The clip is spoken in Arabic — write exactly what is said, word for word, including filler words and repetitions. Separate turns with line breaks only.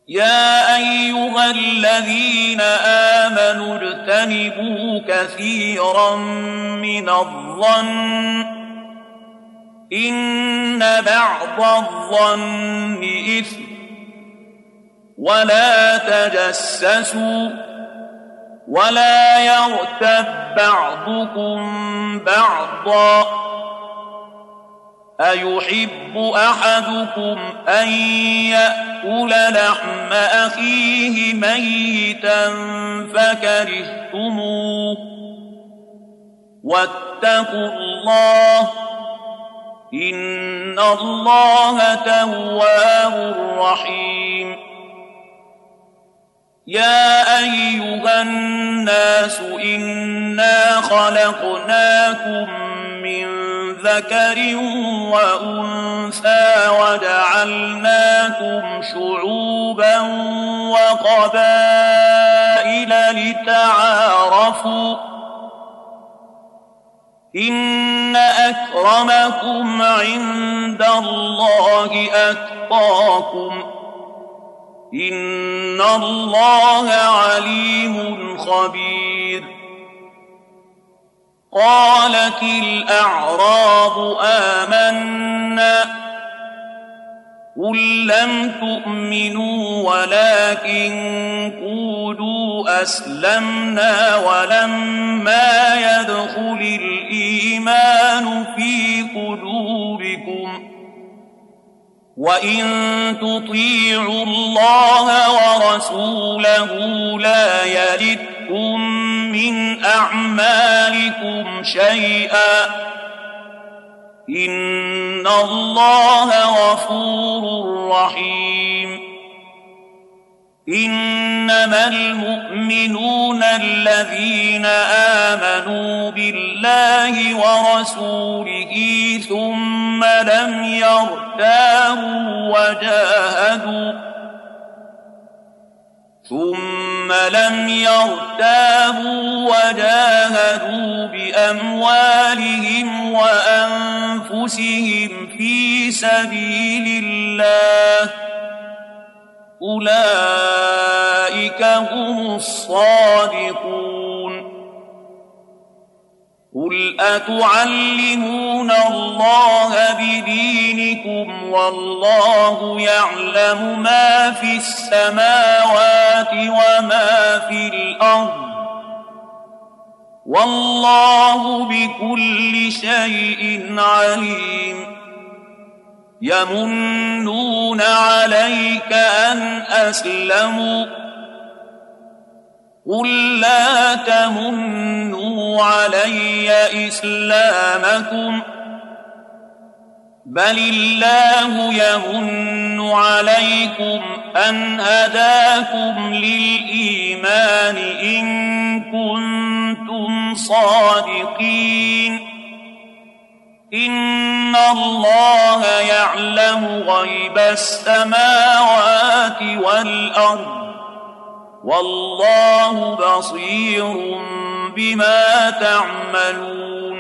يا أيها الذين آمنوا اجتنبوا كثيرا من الظن إن بعض الظن إثم ولا تجسسوا ولا يغتب بعضكم بعضا أيحب أحدكم أن يأكل لحم أخيه ميتا فكرهتموه واتقوا الله إن الله تواب رحيم يا أيها الناس إنا خلقناكم من ذكر وأنثى وجعلناكم شعوبا وقبائل لتعارفوا إن أكرمكم عند الله أتقاكم إن الله عليم خبير قالت الأعراب آمنا قل لم تؤمنوا ولكن قولوا أسلمنا ولما يدخل الإيمان في قلوبكم وإن تطيعوا الله ورسوله لا يلدكم من أعمالكم شيئا إن الله غفور رحيم إنما المؤمنون الذين آمنوا بالله ورسوله ثم لم يرتابوا وجاهدوا ثم لم يرتابوا وجاهدوا بأموالهم وأنفسهم في سبيل الله أولئك هم الصادقون قل أتعلمون الله بدينكم والله يعلم ما في السماوات وما في الأرض والله بكل شيء عليم يمنون عليك أن أسلموا قل لا تمنوا علي إسلامكم بل الله يمن عليكم أن هداكم للإيمان إن كنتم صادقين إن الله يعلم غيب السماوات والأرض والله بصير بما تعملون